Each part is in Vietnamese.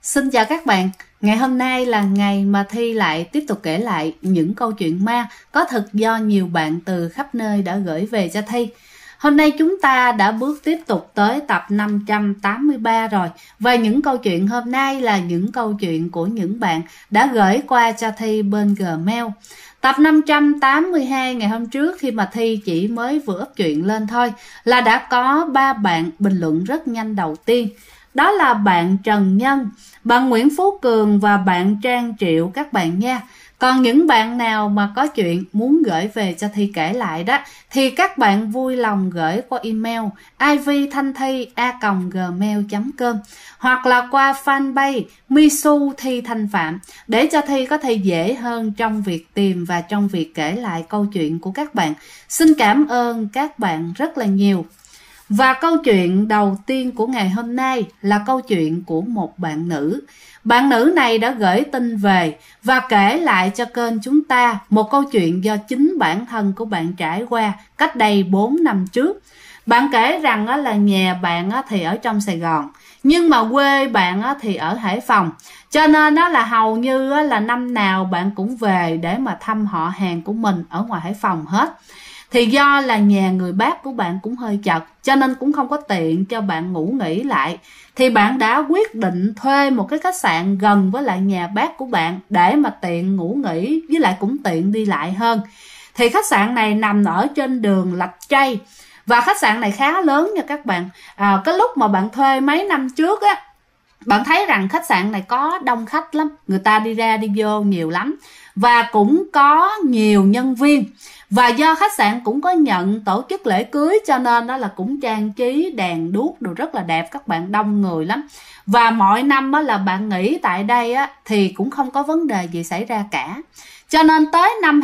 Xin chào các bạn. Ngày hôm nay là ngày mà Thi lại tiếp tục kể lại những câu chuyện ma có thật do nhiều bạn từ khắp nơi đã gửi về cho Thi. Hôm nay chúng ta đã bước tiếp tục tới tập 583 rồi. Và những câu chuyện hôm nay là những câu chuyện của những bạn đã gửi qua cho Thi bên Gmail. Tập 582 ngày hôm trước khi mà Thi chỉ mới vừa up chuyện lên thôi là đã có 3 bạn bình luận rất nhanh đầu tiên. Đó là bạn Trần Nhân, bạn Nguyễn Phú Cường và bạn Trang Triệu các bạn nha. Còn những bạn nào mà có chuyện muốn gửi về cho Thi kể lại đó thì các bạn vui lòng gửi qua email ivthanthi@gmail.com hoặc là qua fanpage Misu Thi Thanh Phạm để cho Thi có thể dễ hơn trong việc tìm và trong việc kể lại câu chuyện của các bạn. Xin cảm ơn các bạn rất là nhiều. Và câu chuyện đầu tiên của ngày hôm nay là câu chuyện của một bạn nữ. Bạn nữ này đã gửi tin về và kể lại cho kênh chúng ta một câu chuyện do chính bản thân của bạn trải qua cách đây 4 năm trước. Bạn kể rằng là nhà bạn thì ở trong Sài Gòn, nhưng mà quê bạn thì ở Hải Phòng. Cho nên đó là hầu như là năm nào bạn cũng về để mà thăm họ hàng của mình ở ngoài Hải Phòng hết. Thì do là nhà người bác của bạn cũng hơi chật, cho nên cũng không có tiện cho bạn ngủ nghỉ lại. Thì bạn đã quyết định thuê một cái khách sạn gần với lại nhà bác của bạn để mà tiện ngủ nghỉ, với lại cũng tiện đi lại hơn. Thì khách sạn này nằm ở trên đường Lạch Tray. Và khách sạn này khá lớn nha các bạn. Cái lúc mà bạn thuê mấy năm trước á, bạn thấy rằng khách sạn này có đông khách lắm, người ta đi ra đi vô nhiều lắm. Và cũng có nhiều nhân viên. Và do khách sạn cũng có nhận tổ chức lễ cưới cho nên đó là cũng trang trí đèn đuốc đồ rất là đẹp, các bạn, đông người lắm. Và mọi năm á, là bạn nghỉ tại đây á, thì cũng không có vấn đề gì xảy ra cả. Cho nên tới năm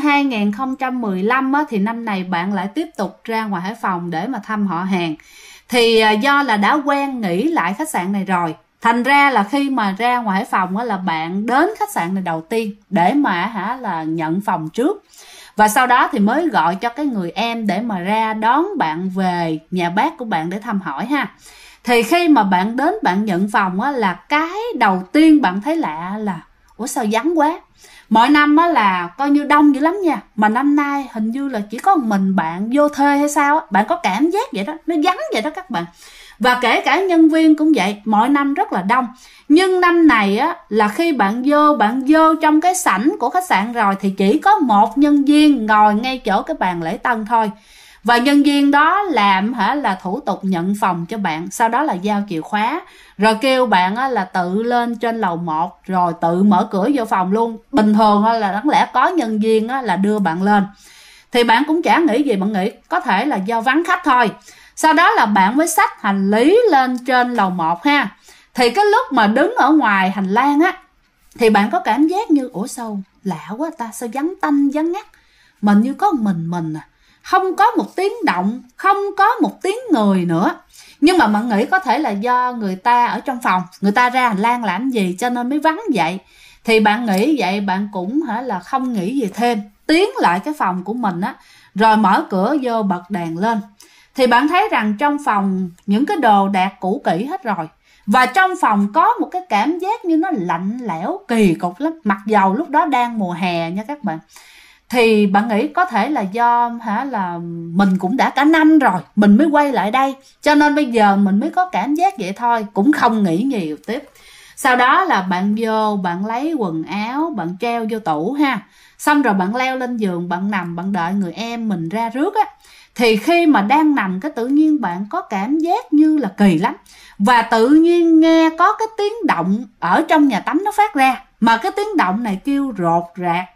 2015 á, thì năm này bạn lại tiếp tục ra ngoài Hải Phòng để mà thăm họ hàng. Thì do là đã quen nghỉ lại khách sạn này rồi, thành ra là khi mà ra ngoài Hải Phòng á, là bạn đến khách sạn này đầu tiên để mà là nhận phòng trước. Và sau đó thì mới gọi cho cái người em để mà ra đón bạn về nhà bác của bạn để thăm hỏi ha. Thì khi mà bạn đến bạn nhận phòng á, là cái đầu tiên bạn thấy lạ là ủa sao vắng quá. Mọi năm á là coi như đông dữ lắm nha, mà năm nay hình như là chỉ có mình bạn vô thuê hay sao á, bạn có cảm giác vậy đó, nó vắng vậy đó các bạn. Và kể cả nhân viên cũng vậy, mọi năm rất là đông. Nhưng năm này á là khi bạn vô trong cái sảnh của khách sạn rồi thì chỉ có một nhân viên ngồi ngay chỗ cái bàn lễ tân thôi. Và nhân viên đó làm là thủ tục nhận phòng cho bạn, sau đó là giao chìa khóa, rồi kêu bạn là tự lên trên lầu 1 rồi tự mở cửa vô phòng luôn. Bình thường là đáng lẽ có nhân viên là đưa bạn lên. Thì bạn cũng chả nghĩ gì, bạn nghĩ có thể là do vắng khách thôi. Sau đó là bạn mới xách hành lý lên trên lầu 1 ha. Thì cái lúc mà đứng ở ngoài hành lang á, thì bạn có cảm giác như ủa sao lạ quá ta, sao vắng tanh vắng ngắt, mình như có mình à, không có một tiếng động, không có một tiếng người nữa. Nhưng mà bạn nghĩ có thể là do người ta ở trong phòng, người ta ra hành lang làm gì cho nên mới vắng vậy. Thì bạn nghĩ vậy, bạn cũng là không nghĩ gì thêm, tiến lại cái phòng của mình á, rồi mở cửa vô bật đèn lên. Thì bạn thấy rằng trong phòng những cái đồ đạc cũ kỹ hết rồi. Và trong phòng có một cái cảm giác như nó lạnh lẽo kỳ cục lắm. Mặc dầu lúc đó đang mùa hè nha các bạn. Thì bạn nghĩ có thể là do là mình cũng đã cả năm rồi mình mới quay lại đây, cho nên bây giờ mình mới có cảm giác vậy thôi, cũng không nghĩ nhiều tiếp. Sau đó là bạn vô, bạn lấy quần áo, bạn treo vô tủ ha. Xong rồi bạn leo lên giường, bạn nằm, bạn đợi người em mình ra rước á. Thì khi mà đang nằm cái tự nhiên bạn có cảm giác như là kỳ lắm. Và tự nhiên nghe có cái tiếng động ở trong nhà tắm nó phát ra. Mà cái tiếng động này kêu rột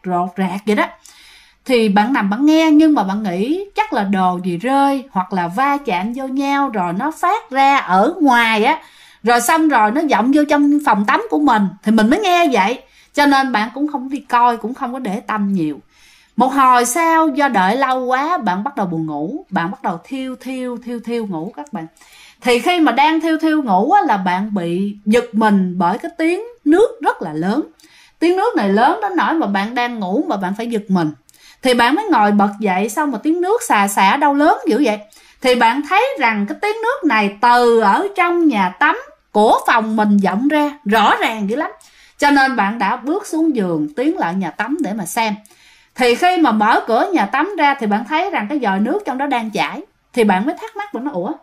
rạc vậy đó. Thì bạn nằm bạn nghe, nhưng mà bạn nghĩ chắc là đồ gì rơi hoặc là va chạm vô nhau rồi nó phát ra ở ngoài á. Rồi xong rồi nó vọng vô trong phòng tắm của mình, thì mình mới nghe vậy. Cho nên bạn cũng không đi coi, cũng không có để tâm nhiều. Một hồi sau do đợi lâu quá, bạn bắt đầu buồn ngủ, bạn bắt đầu thiêu ngủ các bạn. Thì khi mà đang thiêu ngủ á, là bạn bị giật mình bởi cái tiếng nước rất là lớn. Tiếng nước này lớn đến nỗi mà bạn đang ngủ mà bạn phải giật mình. Thì bạn mới ngồi bật dậy, sau một tiếng nước xà đâu lớn dữ vậy. Thì bạn thấy rằng cái tiếng nước này từ ở trong nhà tắm của phòng mình vọng ra rõ ràng dữ lắm. Cho nên bạn đã bước xuống giường tiến lại nhà tắm để mà xem. Thì khi mà mở cửa nhà tắm ra thì bạn thấy rằng cái vòi nước trong đó đang chảy. Thì bạn mới thắc mắc, bạn nói ủa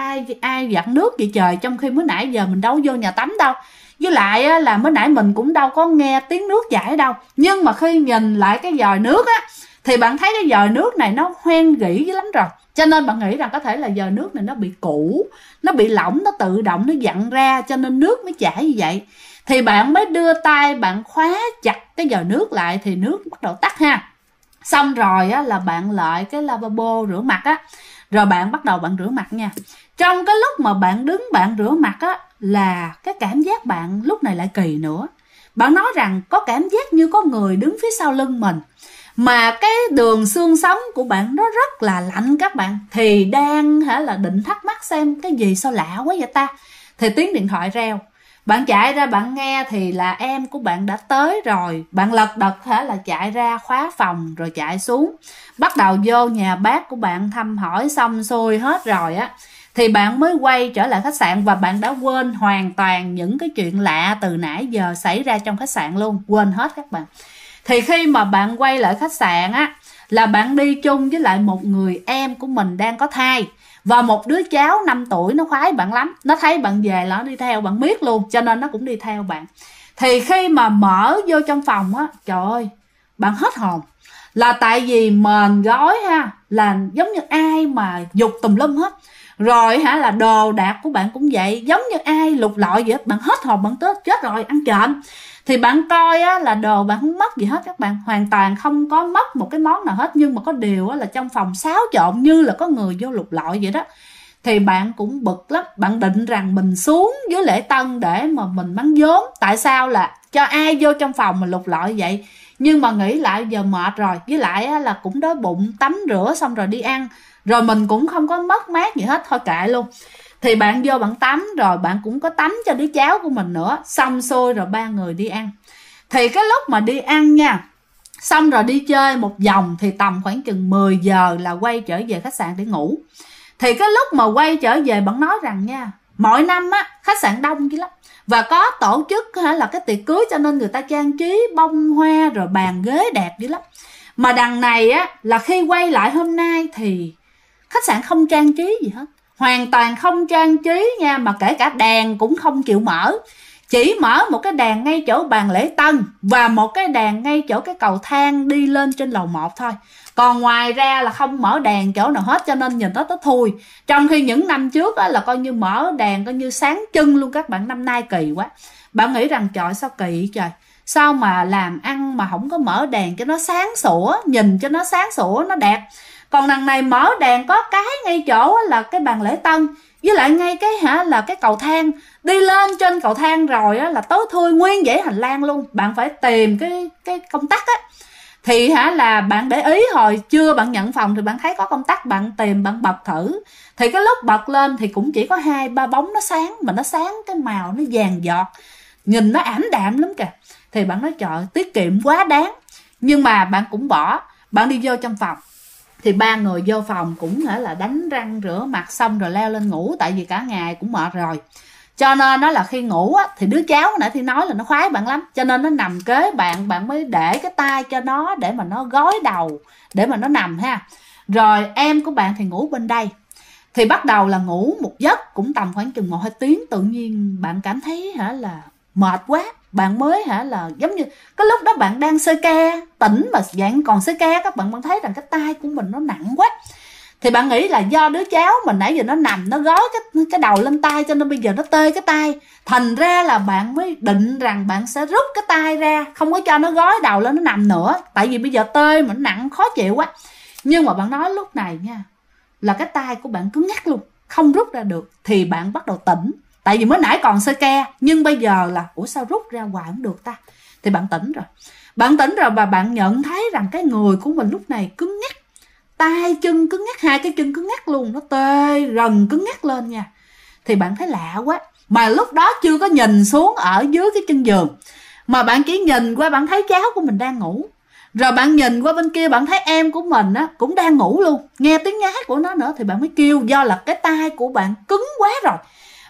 ai vặt nước vậy trời, trong khi mới nãy giờ mình đâu vô nhà tắm đâu, với lại là mới nãy mình cũng đâu có nghe tiếng nước chảy đâu. Nhưng mà khi nhìn lại cái vòi nước á thì bạn thấy cái vòi nước này nó hoen gỉ dữ lắm rồi. Cho nên bạn nghĩ rằng có thể là vòi nước này nó bị cũ, nó bị lỏng, nó tự động nó vặn ra cho nên nước mới chảy như vậy. Thì bạn mới đưa tay bạn khóa chặt cái vòi nước lại thì nước bắt đầu tắt ha. Xong rồi á là bạn lại cái lavabo rửa mặt á, rồi bạn bắt đầu bạn rửa mặt nha. Trong cái lúc mà bạn đứng bạn rửa mặt á là cái cảm giác bạn lúc này lại kỳ nữa. Bạn nói rằng có cảm giác như có người đứng phía sau lưng mình, mà cái đường xương sống của bạn nó rất là lạnh các bạn. Thì đang là định thắc mắc xem cái gì sao lạ quá vậy ta. Thì tiếng điện thoại reo. Bạn chạy ra bạn nghe thì là em của bạn đã tới rồi. Bạn lật đật là chạy ra khóa phòng rồi chạy xuống, bắt đầu vô nhà bác của bạn thăm hỏi xong xuôi hết rồi á thì bạn mới quay trở lại khách sạn. Và bạn đã quên hoàn toàn những cái chuyện lạ từ nãy giờ xảy ra trong khách sạn luôn, quên hết các bạn. Thì khi mà bạn quay lại khách sạn á là bạn đi chung với lại một người em của mình đang có thai, và một đứa cháu 5 tuổi nó khoái bạn lắm. Nó thấy bạn về là nó đi theo bạn biết luôn, cho nên nó cũng đi theo bạn. Thì khi mà mở vô trong phòng á, trời ơi, bạn hết hồn. Là tại vì mền gói là giống như ai mà dục tùm lum hết. Rồi là đồ đạc của bạn cũng vậy, giống như ai lục lọi vậy. Bạn hết hồn, bạn chết rồi, ăn trộm. Thì bạn coi là đồ bạn không mất gì hết các bạn, hoàn toàn không có mất một cái món nào hết. Nhưng mà có điều là trong phòng xáo trộn như là có người vô lục lọi vậy đó. Thì bạn cũng bực lắm, bạn định rằng mình xuống dưới lễ tân để mà mình mắng vốn. Tại sao là cho ai vô trong phòng mà lục lọi vậy. Nhưng mà nghĩ lại giờ mệt rồi, với lại là cũng đói bụng, tắm rửa xong rồi đi ăn, rồi mình cũng không có mất mát gì hết, thôi kệ luôn. Thì bạn vô bạn tắm, rồi bạn cũng có tắm cho đứa cháu của mình nữa. Xong xuôi rồi ba người đi ăn. Thì cái lúc mà đi ăn nha, xong rồi đi chơi một vòng thì tầm khoảng chừng 10 giờ là quay trở về khách sạn để ngủ. Thì cái lúc mà quay trở về bạn nói rằng nha, mỗi năm á khách sạn đông dữ lắm, và có tổ chức là cái tiệc cưới cho nên người ta trang trí bông hoa rồi bàn ghế đẹp dữ lắm. Mà đằng này á là khi quay lại hôm nay thì khách sạn không trang trí gì hết, hoàn toàn không trang trí nha, mà kể cả đèn cũng không chịu mở. Chỉ mở một cái đèn ngay chỗ bàn lễ tân và một cái đèn ngay chỗ cái cầu thang đi lên trên lầu 1 thôi. Còn ngoài ra là không mở đèn chỗ nào hết, cho nên nhìn nó thui. Trong khi những năm trước là coi như mở đèn coi như sáng trưng luôn các bạn. Năm nay kỳ quá. Bạn nghĩ rằng trời sao kỳ trời, sao mà làm ăn mà không có mở đèn cho nó sáng sủa, nhìn cho nó sáng sủa, nó đẹp. Còn đằng này mở đèn có cái ngay chỗ là cái bàn lễ tân, với lại ngay cái là cái cầu thang. Đi lên trên cầu thang rồi là tối thui nguyên dãy hành lang luôn. Bạn phải tìm cái công tắc á. Thì là bạn để ý hồi chưa bạn nhận phòng thì bạn thấy có công tắc, bạn tìm bạn bật thử. Thì cái lúc bật lên thì cũng chỉ có 2-3 bóng nó sáng, mà nó sáng cái màu nó vàng giọt, nhìn nó ảm đạm lắm kìa. Thì bạn nói trời, tiết kiệm quá đáng. Nhưng mà bạn cũng bỏ, bạn đi vô trong phòng. Thì ba người vô phòng cũng là đánh răng rửa mặt xong rồi leo lên ngủ. Tại vì cả ngày cũng mệt rồi. Cho nên nó là khi ngủ á, thì đứa cháu nãy thì nói là nó khoái bạn lắm, cho nên nó nằm kế bạn, bạn mới để cái tay cho nó để mà nó gối đầu để mà nó nằm ha. Rồi em của bạn thì ngủ bên đây. Thì bắt đầu là ngủ một giấc cũng tầm khoảng chừng 1-2 tiếng. Tự nhiên bạn cảm thấy là mệt quá. Bạn mới là giống như cái lúc đó bạn đang sơi ca, tỉnh mà dạng còn sơi ca, các bạn thấy rằng cái tay của mình nó nặng quá. Thì bạn nghĩ là do đứa cháu mình nãy giờ nó nằm, nó gói cái đầu lên tay cho nên bây giờ nó tê cái tay. Thành ra là bạn mới định rằng bạn sẽ rút cái tay ra, không có cho nó gói đầu lên nó nằm nữa. Tại vì bây giờ tê mà nó nặng khó chịu quá. Nhưng mà bạn nói lúc này nha, là cái tay của bạn cứng ngắc luôn, không rút ra được. Thì bạn bắt đầu tỉnh. Tại vì mới nãy còn sơ ke, nhưng bây giờ là ủa sao rút ra hoài không được ta. Thì bạn tỉnh rồi. Bạn tỉnh rồi và bạn nhận thấy rằng cái người của mình lúc này cứng ngắc. Tay chân cứng ngắc, 2 cái chân cứng ngắc luôn, nó tê rần cứng ngắc lên nha. Thì bạn thấy lạ quá. Mà lúc đó chưa có nhìn xuống ở dưới cái chân giường, mà bạn chỉ nhìn qua bạn thấy cháu của mình đang ngủ. Rồi bạn nhìn qua bên kia bạn thấy em của mình á cũng đang ngủ luôn, nghe tiếng nhái của nó nữa. Thì bạn mới kêu, do là cái tay của bạn cứng quá rồi.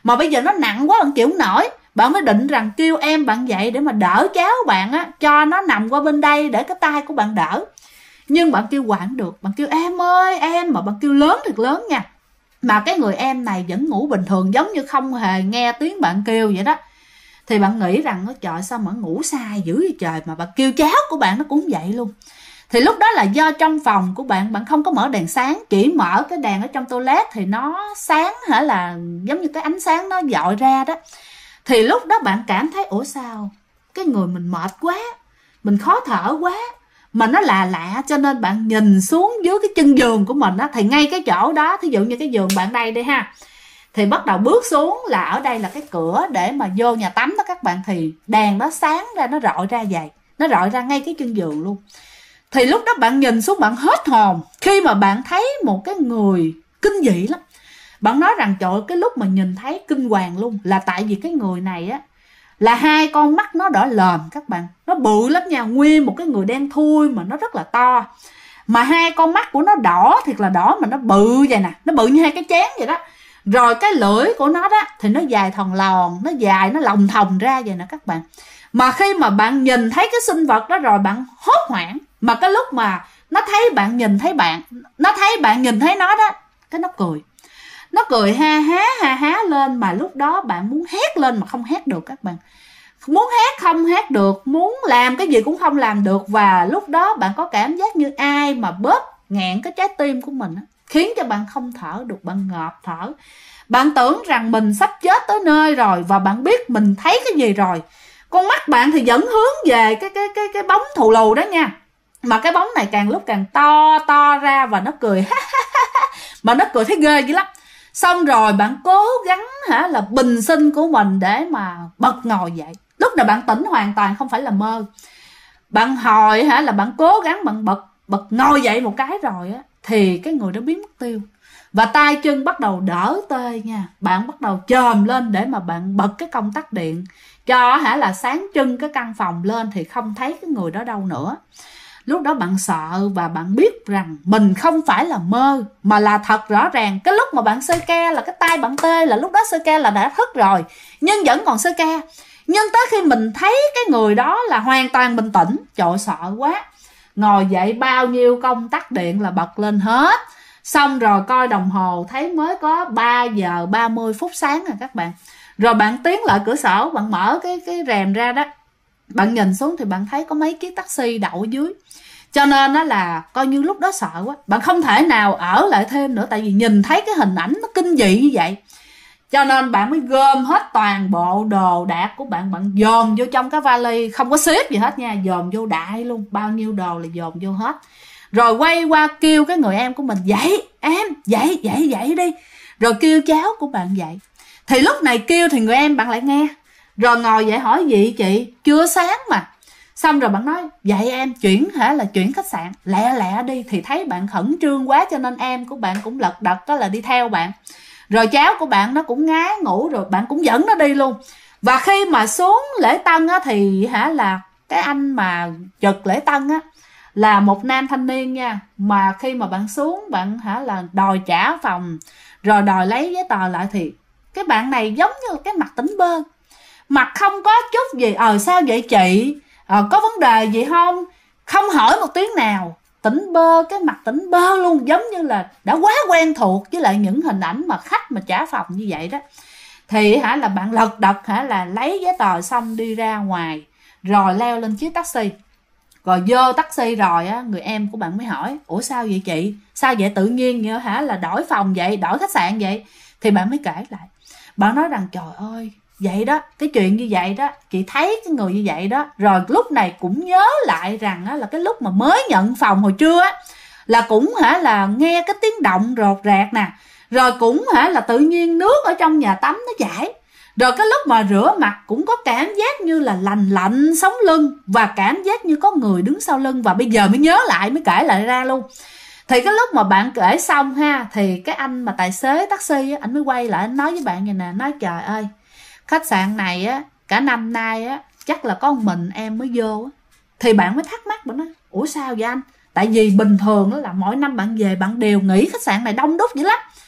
mà bây giờ nó nặng quá bạn chịu không nổi. Bạn mới định rằng kêu em bạn dậy để mà đỡ cháu bạn á, cho nó nằm qua bên đây để cái tay của bạn đỡ. Nhưng bạn kêu hoài không được, bạn kêu em ơi em, mà bạn kêu lớn thật lớn nha, mà cái người em này vẫn ngủ bình thường, giống như không hề nghe tiếng bạn kêu vậy đó. Thì bạn nghĩ rằng trời sao mà ngủ sai dữ vậy trời, mà bạn kêu cháu của bạn nó cũng vậy luôn. Thì lúc đó là do trong phòng của bạn không có mở đèn sáng, chỉ mở cái đèn ở trong toilet thì nó sáng là giống như cái ánh sáng nó dọi ra đó. Thì lúc đó bạn cảm thấy ủa sao cái người mình mệt quá, mình khó thở quá, mà nó là lạ, cho nên bạn nhìn xuống dưới cái chân giường của mình á, thì ngay cái chỗ đó, thí dụ như cái giường bạn đây đi ha, thì bắt đầu bước xuống là ở đây là cái cửa để mà vô nhà tắm đó các bạn, thì đèn đó sáng ra, nó rọi ra vậy, nó rọi ra ngay cái chân giường luôn. Thì lúc đó bạn nhìn xuống bạn hết hồn khi mà bạn thấy một cái người kinh dị lắm. Bạn nói rằng trời ơi, cái lúc mà nhìn thấy kinh hoàng luôn, là tại vì cái người này á là hai con mắt nó đỏ lòm các bạn, nó bự lắm nha, nguyên một cái người đen thui mà nó rất là to, mà hai con mắt của nó đỏ thiệt là đỏ, mà nó bự vậy nè, nó bự như hai cái chén vậy đó. Rồi cái lưỡi của nó đó thì nó dài thòn lòn, nó dài, nó lồng thòng ra vậy nè các bạn. Mà khi mà bạn nhìn thấy cái sinh vật đó rồi bạn hốt hoảng, mà cái lúc mà nó thấy bạn nhìn thấy bạn, nó thấy bạn nhìn thấy nó đó, cái nó cười, nó cười ha há lên, mà lúc đó bạn muốn hét lên mà không hét được các bạn, muốn hét không hét được, muốn làm cái gì cũng không làm được. Và lúc đó bạn có cảm giác như ai mà bóp nghẹn cái trái tim của mình, khiến cho bạn không thở được, bạn ngợp thở. Bạn tưởng rằng mình sắp chết tới nơi rồi, và bạn biết mình thấy cái gì rồi. Con mắt bạn thì vẫn hướng về cái bóng thù lù đó nha, mà cái bóng này càng lúc càng to ra, và nó cười mà nó cười thấy ghê dữ lắm. Xong rồi bạn cố gắng là bình sinh của mình để mà bật ngồi dậy. Lúc nào bạn tỉnh hoàn toàn, không phải là mơ. Bạn hồi là bạn cố gắng bạn bật ngồi dậy một cái rồi á, thì cái người đó biến mất tiêu, và tay chân bắt đầu đỡ tê nha. Bạn bắt đầu chồm lên để mà bạn bật cái công tắc điện cho là sáng trưng cái căn phòng lên, thì không thấy cái người đó đâu nữa. Lúc đó bạn sợ, và bạn biết rằng mình không phải là mơ mà là thật rõ ràng. Cái lúc mà bạn sơ ke là cái tay bạn tê, là lúc đó sơ ke là đã thức rồi, nhưng vẫn còn sơ ke. Nhưng tới khi mình thấy cái người đó là hoàn toàn bình tĩnh, trời sợ quá, ngồi dậy bao nhiêu công tắc điện là bật lên hết. Xong rồi coi đồng hồ thấy mới có 3 giờ 30 phút sáng rồi các bạn. Rồi bạn tiến lại cửa sổ, bạn mở cái rèm ra đó, bạn nhìn xuống thì bạn thấy có mấy chiếc taxi đậu ở dưới. Cho nên đó là coi như lúc đó sợ quá, bạn không thể nào ở lại thêm nữa, tại vì nhìn thấy cái hình ảnh nó kinh dị như vậy. Cho nên bạn mới gom hết toàn bộ đồ đạc của bạn, bạn dồn vô trong cái vali, không có xếp gì hết nha, dồn vô đại luôn, bao nhiêu đồ là dồn vô hết. Rồi quay qua kêu cái người em của mình, dậy em, dậy đi. Rồi kêu cháu của bạn dậy. Thì lúc này kêu thì người em bạn lại nghe. Rồi ngồi dậy hỏi gì chị, chưa sáng mà. Xong rồi bạn nói vậy em chuyển là chuyển khách sạn, lẹ đi. Thì thấy bạn khẩn trương quá, cho nên em của bạn cũng lật đật đó là đi theo bạn. Rồi cháu của bạn nó cũng ngái ngủ rồi, bạn cũng dẫn nó đi luôn. Và khi mà xuống lễ tân á, thì là cái anh mà trực lễ tân á là một nam thanh niên nha. Mà khi mà bạn xuống, bạn là đòi trả phòng, rồi đòi lấy giấy tờ lại, thì cái bạn này giống như cái mặt tỉnh bơ, mặt không có chút gì sao vậy chị, có vấn đề gì không, không hỏi một tiếng nào, tỉnh bơ, cái mặt tỉnh bơ luôn, giống như là đã quá quen thuộc với lại những hình ảnh mà khách mà trả phòng như vậy đó. Thì là bạn lật đật là lấy giấy tờ xong đi ra ngoài, rồi leo lên chiếc taxi. Rồi vô taxi rồi á, người em của bạn mới hỏi ủa sao vậy chị, sao vậy tự nhiên như là đổi phòng vậy, đổi khách sạn vậy. Thì bạn mới kể lại, bạn nói rằng trời ơi vậy đó, cái chuyện như vậy đó, chị thấy cái người như vậy đó. Rồi lúc này cũng nhớ lại rằng á, là cái lúc mà mới nhận phòng hồi trưa á, là cũng là nghe cái tiếng động rột rạc nè. Rồi cũng là tự nhiên nước ở trong nhà tắm nó chảy. Rồi cái lúc mà rửa mặt cũng có cảm giác như là lạnh lạnh sống lưng, và cảm giác như có người đứng sau lưng. Và bây giờ mới nhớ lại, mới kể lại ra luôn. Thì cái lúc mà bạn kể xong ha, thì cái anh mà tài xế taxi á, anh mới quay lại, anh nói với bạn vậy nè, nói trời ơi, khách sạn này á, cả năm nay á, chắc là có một mình em mới vô á. Thì bạn mới thắc mắc, bạn nói ủa sao vậy anh? Tại vì bình thường đó là mỗi năm bạn về bạn đều nghĩ khách sạn này đông đúc dữ lắm.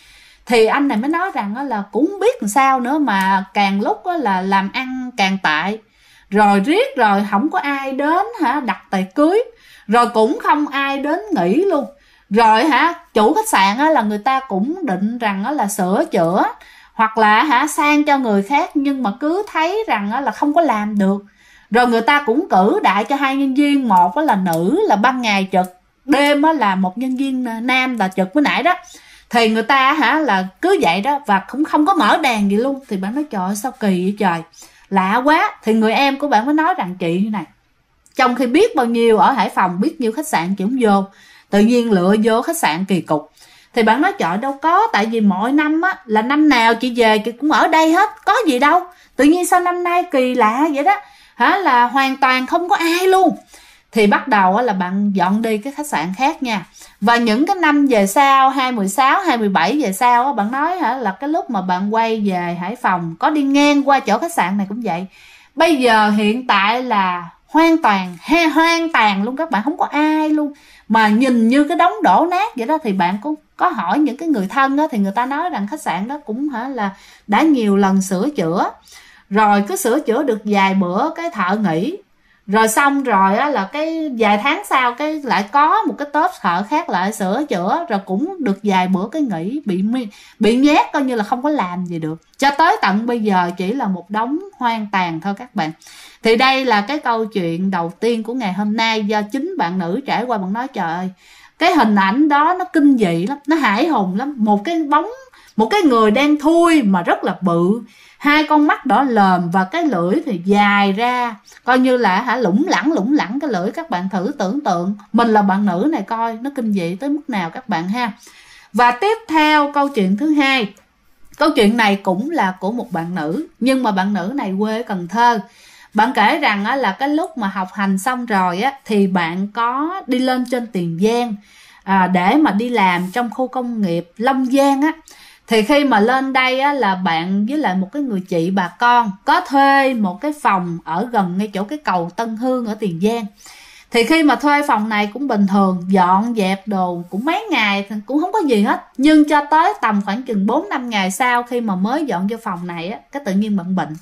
Thì anh này mới nói rằng là cũng biết làm sao nữa, mà càng lúc là làm ăn càng tệ, rồi riết rồi không có ai đến đặt tiệc cưới, rồi cũng không ai đến nghỉ luôn. Rồi chủ khách sạn là người ta cũng định rằng là sửa chữa hoặc là sang cho người khác, nhưng mà cứ thấy rằng là không có làm được. Rồi người ta cũng cử đại cho 2 nhân viên, một là nữ là ban ngày trực, đêm là một nhân viên nam là trực. Mới nãy đó thì người ta là cứ vậy đó, và cũng không có mở đèn gì luôn. Thì bạn nói trời ơi, sao kỳ vậy trời, lạ quá. Thì người em của bạn mới nói rằng chị như này, trong khi biết bao nhiêu ở Hải Phòng, biết nhiêu khách sạn chị cũng vô, tự nhiên lựa vô khách sạn kỳ cục. Thì bạn nói trời đâu có, tại vì mỗi năm là năm nào chị về chị cũng ở đây hết, có gì đâu, tự nhiên sao năm nay kỳ lạ vậy đó, là hoàn toàn không có ai luôn. Thì bắt đầu là bạn dọn đi cái khách sạn khác nha. Và những cái năm về sau, 2016, 2017 về sau bạn nói là cái lúc mà bạn quay về Hải Phòng có đi ngang qua chỗ khách sạn này cũng vậy. Bây giờ hiện tại là hoang tàn luôn các bạn, không có ai luôn, mà nhìn như cái đống đổ nát vậy đó. Thì bạn cũng có hỏi những cái người thân đó, thì người ta nói rằng khách sạn đó cũng là đã nhiều lần sửa chữa, rồi cứ sửa chữa được vài bữa cái thợ nghỉ, rồi xong rồi là cái vài tháng sau cái lại có một cái tốp thợ khác lại sửa chữa, rồi cũng được vài bữa cái nghỉ, bị nhét coi như là không có làm gì được, cho tới tận bây giờ chỉ là một đống hoang tàn thôi các bạn. Thì đây là cái câu chuyện đầu tiên của ngày hôm nay, do chính bạn nữ trải qua. Bạn nói trời ơi, cái hình ảnh đó nó kinh dị lắm, nó hãi hùng lắm. Một cái bóng, một cái người đen thui mà rất là bự, 2 con mắt đỏ lòm, và cái lưỡi thì dài ra coi như là lủng lẳng cái lưỡi. Các bạn thử tưởng tượng mình là bạn nữ này coi nó kinh dị tới mức nào các bạn ha. Và tiếp theo câu chuyện thứ hai, câu chuyện này cũng là của một bạn nữ, nhưng mà bạn nữ này quê ở Cần Thơ. Bạn kể rằng là cái lúc mà học hành xong rồi thì bạn có đi lên trên Tiền Giang để mà đi làm trong khu công nghiệp Long Giang á. Thì khi mà lên đây là bạn với lại một cái người chị bà con có thuê một cái phòng ở gần ngay chỗ cái cầu Tân Hương ở Tiền Giang. Thì khi mà thuê phòng này cũng bình thường, dọn dẹp đồ cũng mấy ngày thì cũng không có gì hết. Nhưng cho tới tầm khoảng chừng 4-5 ngày sau, khi mà mới dọn vô phòng này cái tự nhiên bạn bệnh.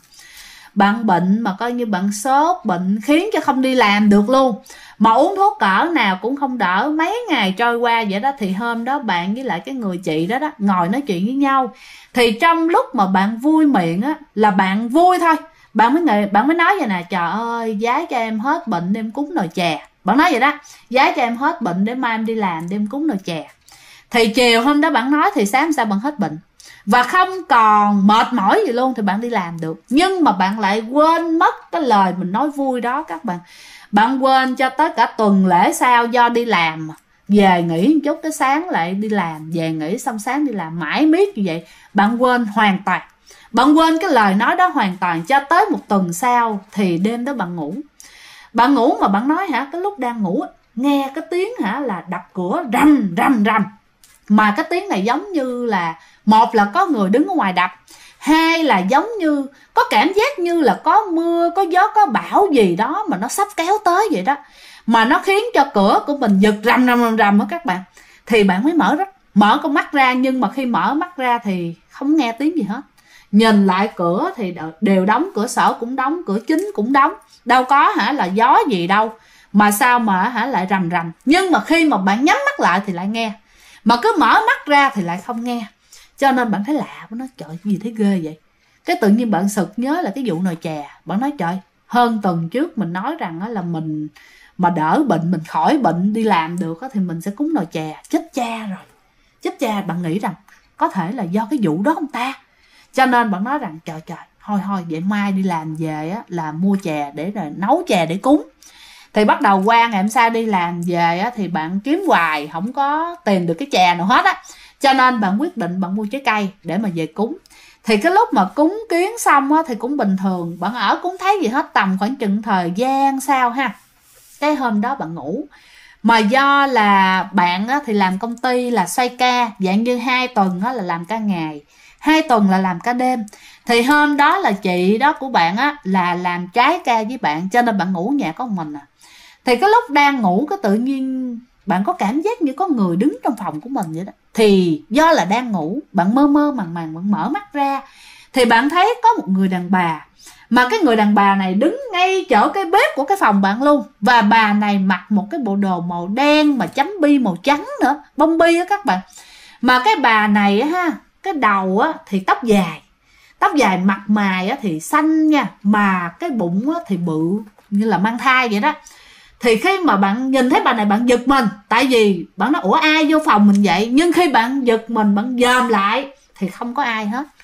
Bạn bệnh mà coi như bạn sốt, bệnh khiến cho không đi làm được luôn, mà uống thuốc cỡ nào cũng không đỡ. Mấy ngày trôi qua vậy đó, thì hôm đó bạn với lại cái người chị đó ngồi nói chuyện với nhau. Thì trong lúc mà bạn vui miệng là bạn vui thôi, bạn mới nói vậy nè: trời ơi, giá cho em hết bệnh em cúng nồi chè. Bạn nói vậy đó, giá cho em hết bệnh để mai em đi làm để em cúng nồi chè. Thì chiều hôm đó bạn nói, thì sáng sao bạn hết bệnh và không còn mệt mỏi gì luôn, thì bạn đi làm được. Nhưng mà bạn lại quên mất cái lời mình nói vui đó các bạn. Bạn quên cho tới cả tuần lễ sau, do đi làm về nghỉ một chút, cái sáng lại đi làm, về nghỉ xong sáng đi làm, mãi miết như vậy. Bạn quên hoàn toàn, bạn quên cái lời nói đó hoàn toàn. Cho tới một tuần sau thì đêm đó bạn ngủ mà bạn nói cái lúc đang ngủ nghe cái tiếng là đập cửa rầm rầm rầm. Mà cái tiếng này giống như là, một là có người đứng ở ngoài đập, hai là giống như có cảm giác như là có mưa, có gió, có bão gì đó mà nó sắp kéo tới vậy đó. Mà nó khiến cho cửa của mình giật rầm rầm rầm đó các bạn. Thì bạn mới mở con mắt ra, nhưng mà khi mở mắt ra thì không nghe tiếng gì hết. Nhìn lại cửa thì đều đóng, cửa sổ cũng đóng, cửa chính cũng đóng, đâu có là gió gì đâu, mà sao mà lại rầm rầm. Nhưng mà khi mà bạn nhắm mắt lại thì lại nghe, mà cứ mở mắt ra thì lại không nghe. Cho nên bạn thấy lạ, bạn nói trời gì thấy ghê vậy. Cái tự nhiên bạn sực nhớ là cái vụ nồi chè. Bạn nói trời, hơn tuần trước mình nói rằng là mình mà đỡ bệnh, mình khỏi bệnh đi làm được thì mình sẽ cúng nồi chè. Chết cha rồi, chết cha. Bạn nghĩ rằng có thể là do cái vụ đó không ta. Cho nên bạn nói rằng trời thôi vậy mai đi làm về là mua chè để rồi nấu chè để cúng. Thì bắt đầu qua ngày hôm sau đi làm về thì bạn kiếm hoài không có tìm được cái chè nào hết á. Cho nên bạn quyết định bạn mua trái cây để mà về cúng. Thì cái lúc mà cúng kiến xong thì cũng bình thường, bạn ở cũng thấy gì hết. Tầm khoảng chừng thời gian sau ha, cái hôm đó bạn ngủ. Mà do là bạn thì làm công ty là xoay ca, dạng như 2 tuần là làm ca ngày, 2 tuần là làm ca đêm. Thì hôm đó là chị đó của bạn là làm trái ca với bạn, cho nên bạn ngủ nhà có một mình. Thì cái lúc đang ngủ, cái tự nhiên bạn có cảm giác như có người đứng trong phòng của mình vậy đó. Thì do là đang ngủ, bạn mơ mơ màng màng, bạn mở mắt ra thì bạn thấy có một người đàn bà, mà cái người đàn bà này đứng ngay chỗ cái bếp của cái phòng bạn luôn. Và bà này mặc một cái bộ đồ màu đen mà chấm bi màu trắng nữa, bông bi á các bạn. Mà cái bà này á ha, cái đầu á thì tóc dài, mặt mày á thì xanh nha, mà cái bụng á thì bự như là mang thai vậy đó. Thì khi mà bạn nhìn thấy bà này bạn giật mình, tại vì bạn nói ủa ai vô phòng mình vậy. Nhưng khi bạn giật mình, bạn dòm lại thì không có ai hết,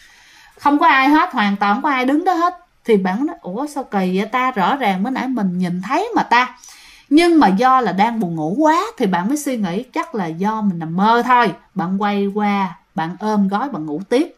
hoàn toàn không có ai đứng đó hết. Thì bạn nói ủa sao kỳ vậy ta, rõ ràng mới nãy mình nhìn thấy mà ta. Nhưng mà do là đang buồn ngủ quá thì bạn mới suy nghĩ chắc là do mình nằm mơ thôi. Bạn quay qua, bạn ôm gối, bạn ngủ tiếp.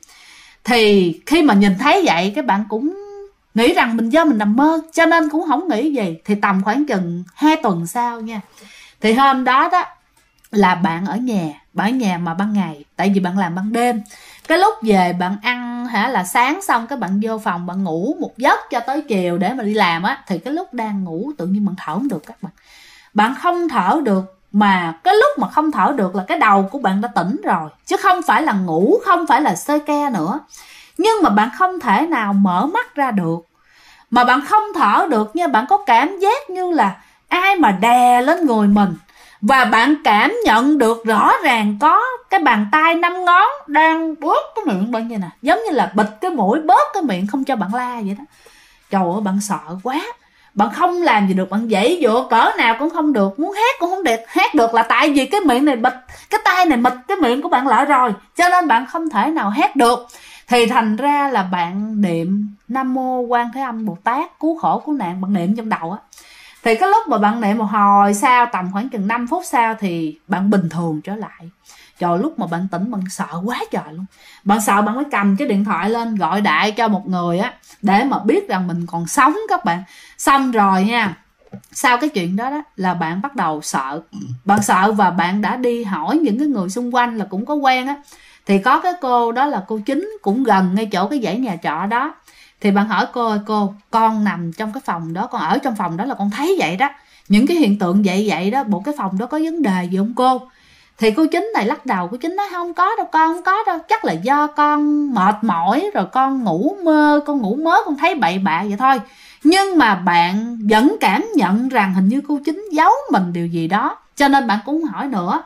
Thì khi mà nhìn thấy vậy, cái bạn cũng nghĩ rằng do mình nằm mơ, cho nên cũng không nghĩ gì. Thì tầm khoảng chừng 2 tuần sau nha, thì hôm đó đó là bạn ở nhà mà ban ngày, tại vì bạn làm ban đêm. Cái lúc về bạn ăn là sáng xong cái bạn vô phòng bạn ngủ một giấc cho tới chiều để mà đi làm á. Thì cái lúc đang ngủ tự nhiên bạn thở không được các bạn không thở được. Mà cái lúc mà không thở được là cái đầu của bạn đã tỉnh rồi, chứ không phải là ngủ, không phải là xơ ke nữa. Nhưng mà bạn không thể nào mở mắt ra được. Mà bạn không thở được nha, bạn có cảm giác như là ai mà đè lên người mình. Và bạn cảm nhận được rõ ràng có cái bàn tay 5 ngón đang bóp cái miệng bạn như nè, giống như là bịt cái mũi, bóp cái miệng không cho bạn la vậy đó. Trời ơi, bạn sợ quá, bạn không làm gì được, bạn giãy giụa cỡ nào cũng không được, muốn hét cũng không được hét được, là tại vì cái miệng này bịt, cái tay này bịt cái miệng của bạn lại rồi, cho nên bạn không thể nào hét được. Thì thành ra là bạn niệm Nam Mô Quan Thế Âm Bồ Tát cứu khổ cứu nạn, bạn niệm trong đầu á. Thì cái lúc mà bạn niệm một hồi sau, tầm khoảng chừng 5 phút sau thì bạn bình thường trở lại. Trời, lúc mà bạn tỉnh bạn sợ quá trời luôn. Bạn sợ bạn mới cầm cái điện thoại lên gọi đại cho một người á, để mà biết rằng mình còn sống các bạn. Xong rồi nha, sau cái chuyện đó đó là bạn bắt đầu sợ. Bạn sợ và bạn đã đi hỏi những cái người xung quanh là cũng có quen á. Thì có cái cô đó là cô Chính, cũng gần ngay chỗ cái dãy nhà trọ đó. Thì bạn hỏi cô ơi cô, con nằm trong cái phòng đó, con ở trong phòng đó là con thấy vậy đó, những cái hiện tượng vậy đó, bộ cái phòng đó có vấn đề gì không cô? Thì cô Chính này lắc đầu, cô Chính nói không có đâu con, không có đâu, chắc là do con mệt mỏi rồi con ngủ mơ, con ngủ mớ, con thấy bậy bạ vậy thôi. Nhưng mà bạn vẫn cảm nhận rằng hình như cô Chính giấu mình điều gì đó, cho nên bạn cũng hỏi nữa.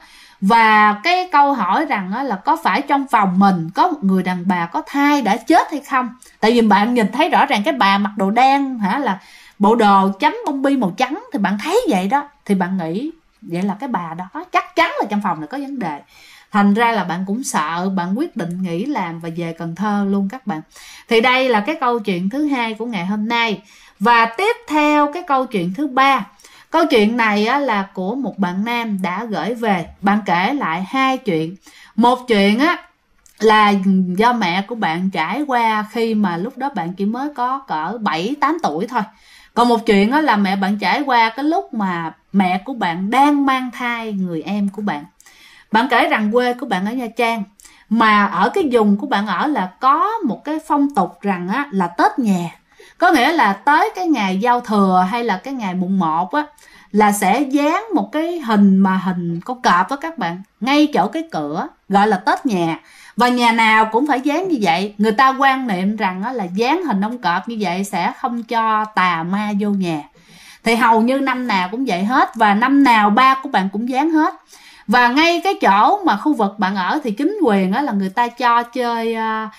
Và cái câu hỏi rằng là có phải trong phòng mình có một người đàn bà có thai đã chết hay không. Tại vì bạn nhìn thấy rõ ràng cái bà mặc đồ đen là bộ đồ chấm bông bi màu trắng, thì bạn thấy vậy đó. Thì bạn nghĩ vậy là cái bà đó chắc chắn là trong phòng này có vấn đề. Thành ra là bạn cũng sợ, bạn quyết định nghỉ làm và về Cần Thơ luôn các bạn. Thì đây là cái câu chuyện thứ 2 của ngày hôm nay. Và tiếp theo cái câu chuyện thứ 3. Câu chuyện này á, là của một bạn nam đã gửi về. Bạn kể lại 2 chuyện. Một chuyện á, là do mẹ của bạn trải qua khi mà lúc đó bạn chỉ mới có cỡ 7-8 tuổi thôi. Còn một chuyện á, là mẹ bạn trải qua cái lúc mà mẹ của bạn đang mang thai người em của bạn. Bạn kể rằng quê của bạn ở Nha Trang, mà ở cái vùng của bạn ở là có một cái phong tục rằng á, là Tết nhà. Có nghĩa là tới cái ngày giao thừa hay là cái ngày mùng 1 á, là sẽ dán một cái hình con cọp á các bạn, ngay chỗ cái cửa, gọi là Tết nhà. Và nhà nào cũng phải dán như vậy. Người ta quan niệm rằng á, là dán hình ông cọp như vậy sẽ không cho tà ma vô nhà. Thì hầu như năm nào cũng vậy hết, và năm nào ba của bạn cũng dán hết. Và ngay cái chỗ mà khu vực bạn ở thì chính quyền á, là người ta cho chơi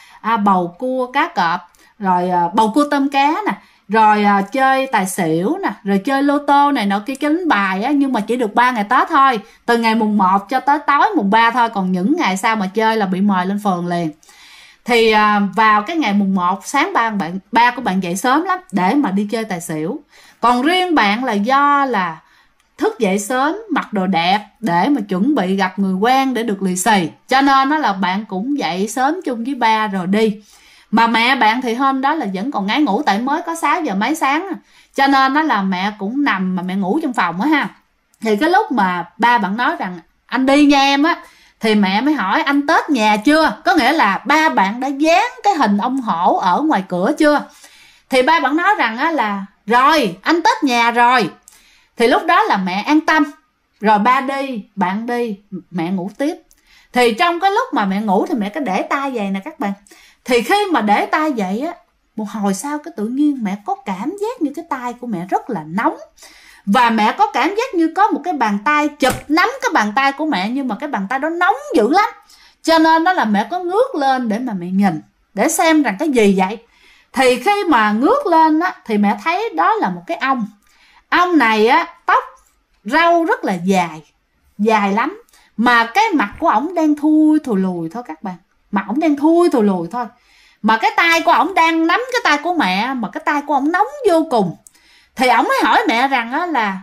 bầu cua cá cọp, rồi bầu cua tôm cá nè, rồi chơi tài xỉu nè, rồi chơi lô tô này nọ kia, đánh bài á, nhưng mà chỉ được 3 ngày Tết thôi, từ ngày mùng 1 cho tới tối mùng 3 thôi, còn những ngày sau mà chơi là bị mời lên phường liền. Thì vào cái ngày mùng 1 sáng ba của bạn dậy sớm lắm để mà đi chơi tài xỉu. Còn riêng bạn là do là thức dậy sớm, mặc đồ đẹp để mà chuẩn bị gặp người quen để được lì xì, cho nên đó là bạn cũng dậy sớm chung với ba rồi đi. Mà mẹ bạn thì hôm đó là vẫn còn ngái ngủ, tại mới có 6 giờ mấy sáng, cho nên đó là mẹ cũng nằm mà mẹ ngủ trong phòng á ha. Thì cái lúc mà ba bạn nói rằng anh đi nha em á, thì mẹ mới hỏi anh Tết nhà chưa, có nghĩa là ba bạn đã dán cái hình ông hổ ở ngoài cửa chưa. Thì ba bạn nói rằng á là rồi, anh Tết nhà rồi. Thì lúc đó là mẹ an tâm, Rồi ba đi, bạn đi, mẹ ngủ tiếp. Thì trong cái lúc mà mẹ ngủ thì mẹ cứ để tay vậy nè các bạn. Thì khi mà để tay vậy á, một hồi sau cái tự nhiên mẹ có cảm giác như cái tay của mẹ rất là nóng. Và mẹ có cảm giác như có một cái bàn tay chụp nắm cái bàn tay của mẹ, nhưng mà cái bàn tay đó nóng dữ lắm. Cho nên đó là mẹ có ngước lên để mà mẹ nhìn, để xem rằng cái gì vậy. Thì khi mà ngước lên á, thì mẹ thấy đó là một cái ông. Ông này á, tóc râu rất là dài, dài lắm. Mà cái mặt của ổng đang thui thù lùi thôi các bạn. Mặt ổng đang thui thù lùi thôi. Mà cái tay của ổng đang nắm cái tay của mẹ, mà cái tay của ổng nóng vô cùng. Thì ổng mới hỏi mẹ rằng á là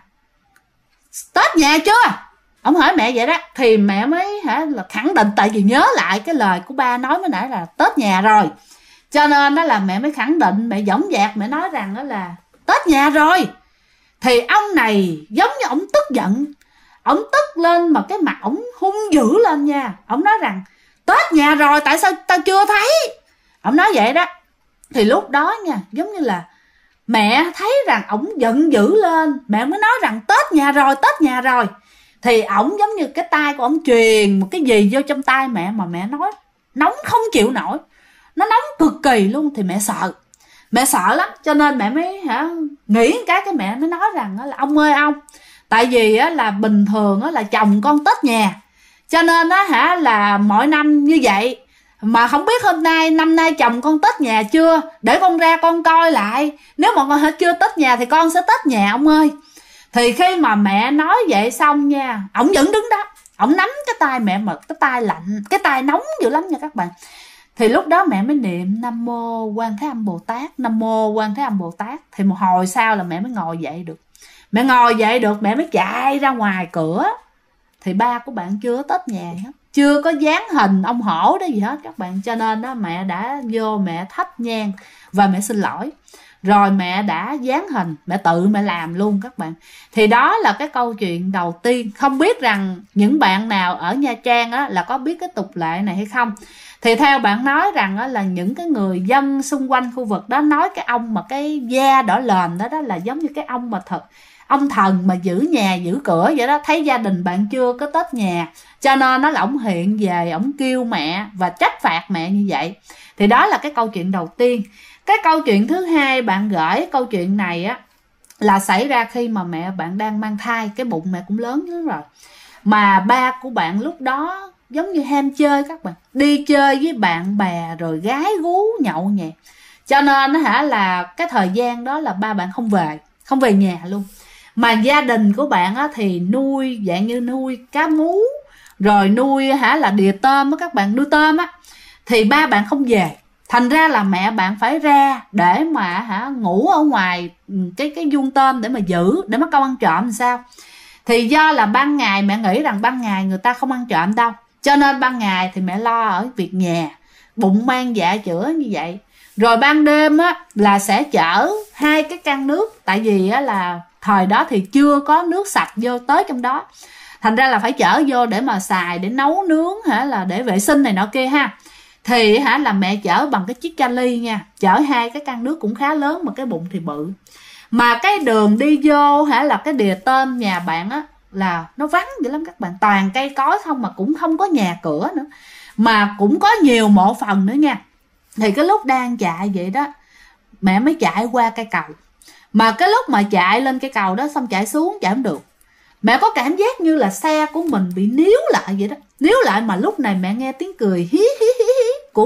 Tết nhà chưa? Ổng hỏi mẹ vậy đó. Thì mẹ mới là khẳng định, tại vì nhớ lại cái lời của ba nói mới nãy là Tết nhà rồi. Cho nên đó là mẹ mới khẳng định, mẹ dõng dạc mẹ nói rằng đó là Tết nhà rồi. Thì ông này giống như ổng tức giận. Ổng tức lên mà cái mặt ổng hung dữ lên nha. Ổng nói rằng Tết nhà rồi, tại sao tao chưa thấy? Ổng nói vậy đó. Thì lúc đó nha, giống như là mẹ thấy rằng ổng giận dữ lên, mẹ mới nói rằng Tết nhà rồi, Tết nhà rồi. Thì ổng giống như cái tay của ổng truyền một cái gì vô trong tay mẹ, mà mẹ nói nóng không chịu nổi, nó nóng cực kỳ luôn. Thì mẹ sợ, mẹ sợ lắm. Cho nên mẹ mới nghĩ cái mẹ mới nói rằng là ông ơi ông, tại vì là bình thường là chồng con Tết nhà, cho nên là mỗi năm như vậy. Mà không biết hôm nay, năm nay chồng con Tết nhà chưa, để con ra con coi lại. Nếu mà con hết chưa Tết nhà thì con sẽ Tết nhà ông ơi. Thì khi mà mẹ nói vậy xong nha, ổng vẫn đứng đó, ổng nắm cái tay mẹ, mà cái tay lạnh, cái tay nóng dữ lắm nha các bạn. Thì lúc đó mẹ mới niệm Nam Mô Quan Thế Âm Bồ Tát, Nam Mô Quan Thế Âm Bồ Tát. Thì một hồi sau là mẹ mới ngồi dậy được. Mẹ ngồi dậy được, mẹ mới chạy ra ngoài cửa. Thì ba của bạn chưa Tết nhà hết, chưa có dán hình ông hổ đó gì hết các bạn. Cho nên đó mẹ đã vô mẹ thắp nhang và mẹ xin lỗi. Rồi mẹ đã dán hình, mẹ tự mẹ làm luôn các bạn. Thì đó là cái câu chuyện đầu tiên. Không biết rằng những bạn nào ở Nha Trang á, là có biết cái tục lệ này hay không. Thì theo bạn nói rằng á, là những cái người dân xung quanh khu vực đó nói cái ông mà cái da đỏ lờn đó, đó là giống như cái ông mà thật, ông thần mà giữ nhà giữ cửa vậy đó. Thấy gia đình bạn chưa có Tết nhà, cho nên nó là ổng hiện về, ổng kêu mẹ và trách phạt mẹ như vậy. Thì đó là cái câu chuyện đầu tiên. Cái câu chuyện thứ hai bạn gửi câu chuyện này á, là xảy ra khi mà mẹ bạn đang mang thai, cái bụng mẹ cũng lớn lắm rồi. Mà ba của bạn lúc đó giống như ham chơi các bạn, đi chơi với bạn bè rồi gái gú nhậu nhẹt. Cho nên là cái thời gian đó là ba bạn không về nhà luôn. Mà gia đình của bạn á, thì nuôi dạng như nuôi cá mú, rồi nuôi là đìa tôm á các bạn, nuôi tôm á. Thì ba bạn không về, thành ra là mẹ bạn phải ra để mà ngủ ở ngoài cái vuông tôm để mà giữ, để mất công ăn trộm làm sao. Thì do là ban ngày mẹ nghĩ rằng ban ngày người ta không ăn trộm đâu, cho nên ban ngày thì mẹ lo ở việc nhà, bụng mang dạ chữa như vậy. Rồi ban đêm á là sẽ chở 2 cái can nước, tại vì á là thời đó thì chưa có nước sạch vô tới trong đó, thành ra là phải chở vô để mà xài, để nấu nướng là để vệ sinh này nọ kia ha. Thì là mẹ chở bằng cái chiếc kali nha, chở 2 cái can nước cũng khá lớn, mà cái bụng thì bự. Mà cái đường đi vô là cái đìa tôm nhà bạn á là nó vắng dữ lắm các bạn, toàn cây cối không, mà cũng không có nhà cửa nữa, mà cũng có nhiều mộ phần nữa nha. Thì cái lúc đang chạy vậy đó, mẹ mới chạy qua cây cầu. Mà cái lúc mà chạy lên cây cầu đó xong chạy xuống chạy không được, mẹ có cảm giác như là xe của mình bị níu lại vậy đó, níu lại. Mà lúc này mẹ nghe tiếng cười hí hí hí hí của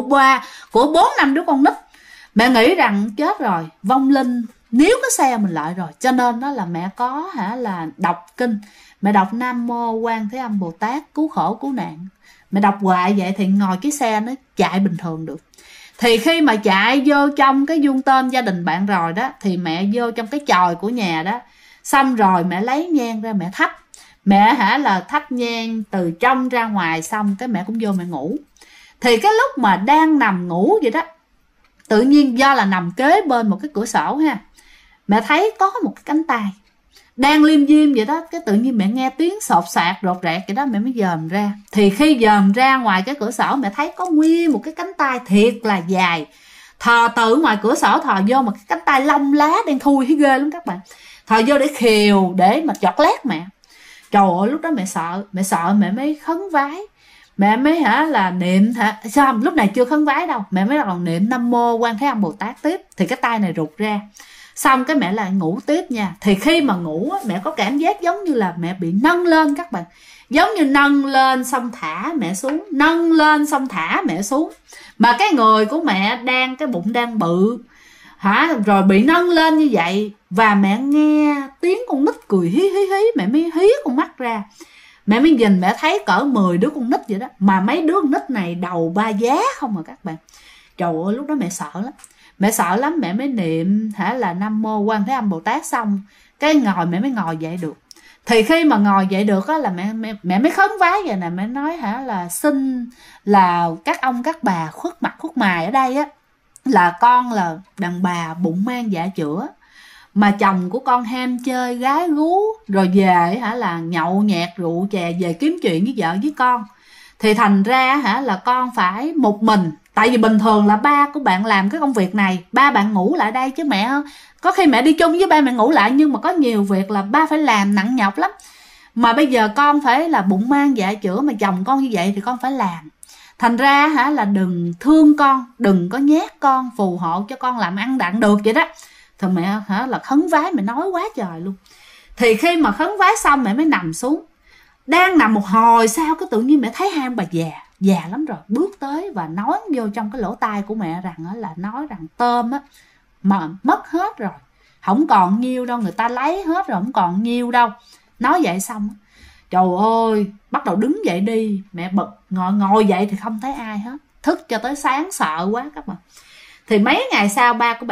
4-5 đứa con nít. Mẹ nghĩ rằng chết rồi, vong linh níu cái xe mình lại rồi. Cho nên đó là mẹ có là đọc kinh, mẹ đọc Nam Mô Quan Thế Âm Bồ Tát cứu khổ cứu nạn. Mẹ đọc hoài vậy thì ngồi cái xe nó chạy bình thường được. Thì khi mà chạy vô trong cái vuông tôm gia đình bạn rồi đó, thì mẹ vô trong cái chòi của nhà đó, xong rồi mẹ lấy nhang ra mẹ thắp. Mẹ là thắp nhang từ trong ra ngoài, xong cái mẹ cũng vô mẹ ngủ. Thì cái lúc mà đang nằm ngủ vậy đó, tự nhiên do là nằm kế bên một cái cửa sổ ha, mẹ thấy có một cái cánh tay đang liêm diêm vậy đó. Cái tự nhiên mẹ nghe tiếng sột soạt rột rẹt vậy đó, mẹ mới dòm ra. Thì khi dòm ra ngoài cái cửa sổ, mẹ thấy có nguyên một cái cánh tay thiệt là dài, thò từ ngoài cửa sổ thò vô, mà cái cánh tay lông lá đen thui thấy ghê lắm các bạn, thò vô để khều, để mà chọt lét mẹ. Trời ơi, lúc đó mẹ sợ mẹ mới khấn vái. Mẹ mới là niệm sao lúc này chưa khấn vái đâu, mẹ mới bắt đầu niệm Nam Mô Quan Thế Âm Bồ Tát tiếp. Thì cái tay này rụt ra, xong cái mẹ lại ngủ tiếp nha. Thì khi mà ngủ mẹ có cảm giác giống như là mẹ bị nâng lên các bạn, giống như nâng lên xong thả mẹ xuống, nâng lên xong thả mẹ xuống. Mà cái người của mẹ cái bụng đang bự rồi bị nâng lên như vậy. Và mẹ nghe tiếng con nít cười hí hí hí, mẹ mới hí con mắt ra, mẹ mới nhìn, mẹ thấy cỡ 10 đứa con nít vậy đó. Mà mấy đứa con nít này đầu ba giá không à các bạn. Trời ơi, lúc đó mẹ sợ lắm. Mẹ sợ lắm, mẹ mới niệm là Nam Mô Quan Thế Âm Bồ Tát xong cái mẹ mới ngồi dậy được. Thì khi mà ngồi dậy được á là mẹ mới khấn vái vậy nè. Mẹ nói là xin là các ông các bà khuất mặt khuất mày ở đây á, là con là đàn bà bụng mang dạ chữa, mà chồng của con ham chơi gái gú, rồi về là nhậu nhẹt rượu chè, về kiếm chuyện với vợ với con. Thì thành ra là con phải một mình. Tại vì bình thường là ba của bạn làm cái công việc này, ba bạn ngủ lại đây chứ mẹ có khi mẹ đi chung với ba mẹ ngủ lại, nhưng mà có nhiều việc là ba phải làm nặng nhọc lắm. Mà bây giờ con phải là bụng mang dạ chữa, mà chồng con như vậy thì con phải làm. Thành ra là đừng thương con, đừng có nhát con, phù hộ cho con làm ăn đặng được vậy đó. Thì mẹ là khấn vái, mẹ nói quá trời luôn. Thì khi mà khấn vái xong mẹ mới nằm xuống. Đang nằm một hồi sau cái tự nhiên mẹ thấy hai ông bà già lắm rồi bước tới và nói vô trong cái lỗ tai của mẹ nói rằng tôm á mà mất hết rồi, không còn nhiêu đâu, người ta lấy hết rồi, không còn nhiêu đâu. Nói vậy xong trời ơi, bắt đầu đứng dậy đi. Mẹ bật ngồi dậy thì không thấy ai hết, thức cho tới sáng sợ quá các bạn. Thì mấy ngày sau ba của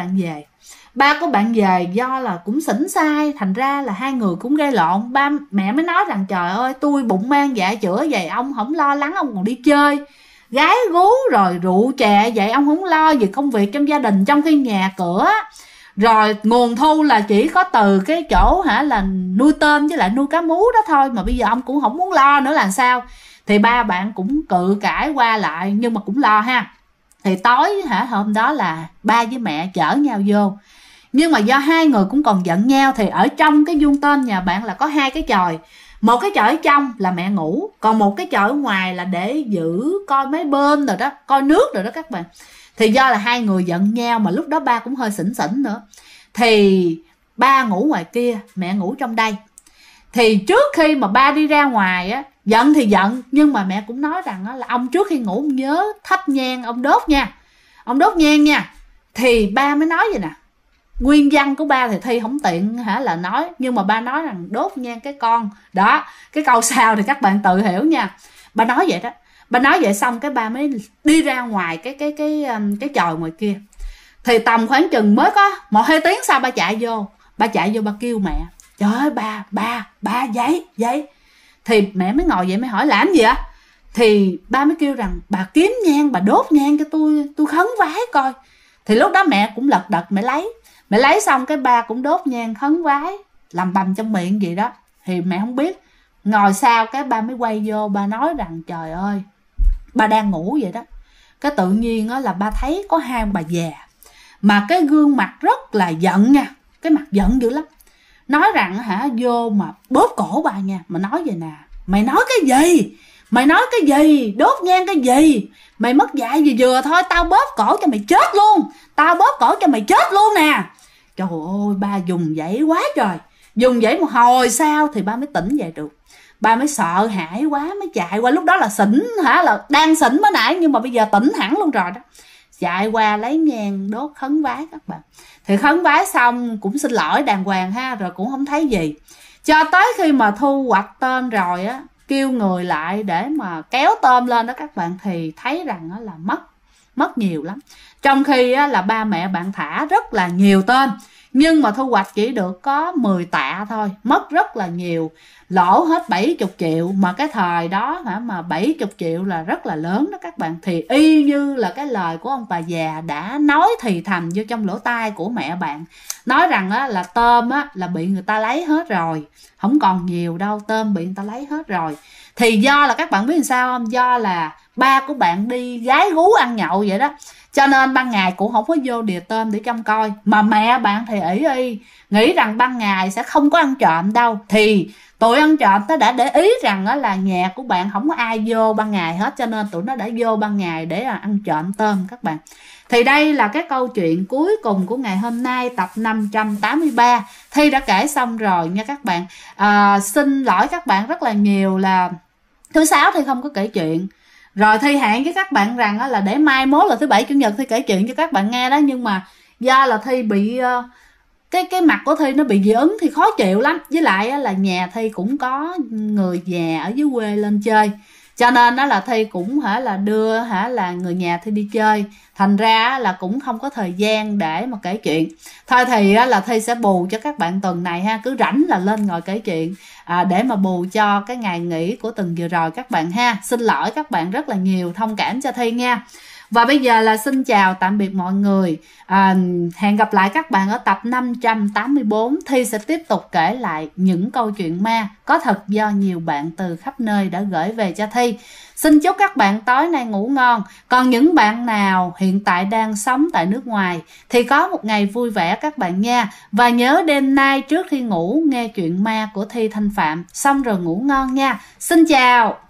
bạn về do là cũng xỉn xai, thành ra là hai người cũng gây lộn. Mẹ mới nói rằng trời ơi, tôi bụng mang dạ chữa vậy ông không lo lắng, ông còn đi chơi gái gú rồi rượu chè vậy, ông không lo về công việc trong gia đình, trong khi nhà cửa rồi nguồn thu là chỉ có từ cái chỗ là nuôi tôm với lại nuôi cá mú đó thôi, mà bây giờ ông cũng không muốn lo nữa là sao. Thì ba bạn cũng cự cãi qua lại nhưng mà cũng lo ha. Thì tối hôm đó là ba với mẹ chở nhau vô, nhưng mà do hai người cũng còn giận nhau. Thì ở trong cái vuông tôm nhà bạn là có hai cái chòi, một cái chòi ở trong là mẹ ngủ, còn một cái chòi ở ngoài là để giữ coi mấy bên rồi đó, coi nước rồi đó các bạn. Thì do là hai người giận nhau, mà lúc đó ba cũng hơi xỉn nữa, thì ba ngủ ngoài kia, mẹ ngủ trong đây. Thì trước khi mà ba đi ra ngoài á, giận thì giận, nhưng mà mẹ cũng nói rằng là ông trước khi ngủ nhớ thắp nhang ông đốt nha, ông đốt nhang nha. Thì ba mới nói vậy nè, nguyên văn của ba thì Thi không tiện là nói, nhưng mà ba nói rằng đốt nhang cái con đó. Cái câu sau thì các bạn tự hiểu nha. Ba nói vậy đó. Ba nói vậy xong cái ba mới đi ra ngoài cái chòi ngoài kia. Thì tầm khoảng chừng mới có 1-2 tiếng sau ba chạy vô ba kêu mẹ, trời ơi bà dậy. Thì mẹ mới ngồi dậy mới hỏi làm gì ạ? Thì ba mới kêu rằng bà kiếm nhang, bà đốt nhang cho tôi khấn vái coi. Thì lúc đó mẹ cũng lật đật mẹ lấy xong cái ba cũng đốt nhang khấn vái làm bầm trong miệng gì đó. Thì mẹ không biết. Ngồi sau cái ba mới quay vô, ba nói rằng trời ơi, ba đang ngủ vậy đó, cái tự nhiên là ba thấy có hai ông bà già, mà cái gương mặt rất là giận nha, cái mặt giận dữ lắm. Nói rằng vô mà bóp cổ ba nha, mà nói vậy nè, mày nói cái gì, đốt nhang cái gì, mày mất dạy gì vừa thôi, tao bóp cổ cho mày chết luôn, nè. Trời ơi, ba dùng dãy quá trời, dùng dãy một hồi sau thì ba mới tỉnh dậy được. Ba mới sợ hãi quá mới chạy qua, lúc đó là xỉn là đang xỉn mới nãy, nhưng mà bây giờ tỉnh hẳn luôn rồi đó. Chạy qua lấy nhang đốt khấn vái các bạn. Thì khấn vái xong cũng xin lỗi đàng hoàng rồi cũng không thấy gì. Cho tới khi mà thu hoạch tôm rồi á, kêu người lại để mà kéo tôm lên đó các bạn, thì thấy rằng là mất nhiều lắm. Trong khi là ba mẹ bạn thả rất là nhiều tôm, nhưng mà thu hoạch chỉ được có 10 tạ thôi, mất rất là nhiều, lỗ hết 70 triệu. Mà cái thời đó mà 70 triệu là rất là lớn đó các bạn. Thì y như là cái lời của ông bà già đã nói thì thầm vô trong lỗ tai của mẹ bạn, nói rằng là tôm là bị người ta lấy hết rồi, không còn nhiều đâu, tôm bị người ta lấy hết rồi. Thì do là các bạn biết làm sao không, do là ba của bạn đi gái gú ăn nhậu vậy đó, cho nên ban ngày cũng không có vô địa tôm để trông coi. Mà mẹ bạn thì ỷ nghĩ rằng ban ngày sẽ không có ăn trộm đâu, thì tụi ăn trộm nó đã để ý rằng là nhà của bạn không có ai vô ban ngày hết, cho nên tụi nó đã vô ban ngày để ăn trộm tôm các bạn. Thì đây là cái câu chuyện cuối cùng của ngày hôm nay, tập 583. Thi đã kể xong rồi nha các bạn. Xin lỗi các bạn rất là nhiều là thứ sáu Thi không có kể chuyện. Rồi Thi hẹn với các bạn rằng là để mai mốt là thứ bảy chủ nhật Thi kể chuyện cho các bạn nghe đó. Nhưng mà do là Thi bị cái mặt của Thi nó bị dị ứng thì khó chịu lắm. Với lại là nhà Thi cũng có người già ở dưới quê lên chơi, cho nên đó là Thi cũng là đưa là người nhà Thi đi chơi, thành ra là cũng không có thời gian để mà kể chuyện. Thôi thì là Thi sẽ bù cho các bạn tuần này ha, cứ rảnh là lên ngồi kể chuyện để mà bù cho cái ngày nghỉ của tuần vừa rồi các bạn ha. Xin lỗi các bạn rất là nhiều, thông cảm cho Thi nha. Và bây giờ là xin chào tạm biệt mọi người. Hẹn gặp lại các bạn ở tập 584. Thi sẽ tiếp tục kể lại những câu chuyện ma có thật do nhiều bạn từ khắp nơi đã gửi về cho Thi. Xin chúc các bạn tối nay ngủ ngon. Còn những bạn nào hiện tại đang sống tại nước ngoài thì có một ngày vui vẻ các bạn nha. Và nhớ đêm nay trước khi ngủ nghe chuyện ma của Thi Thanh Phạm, xong rồi ngủ ngon nha. Xin chào.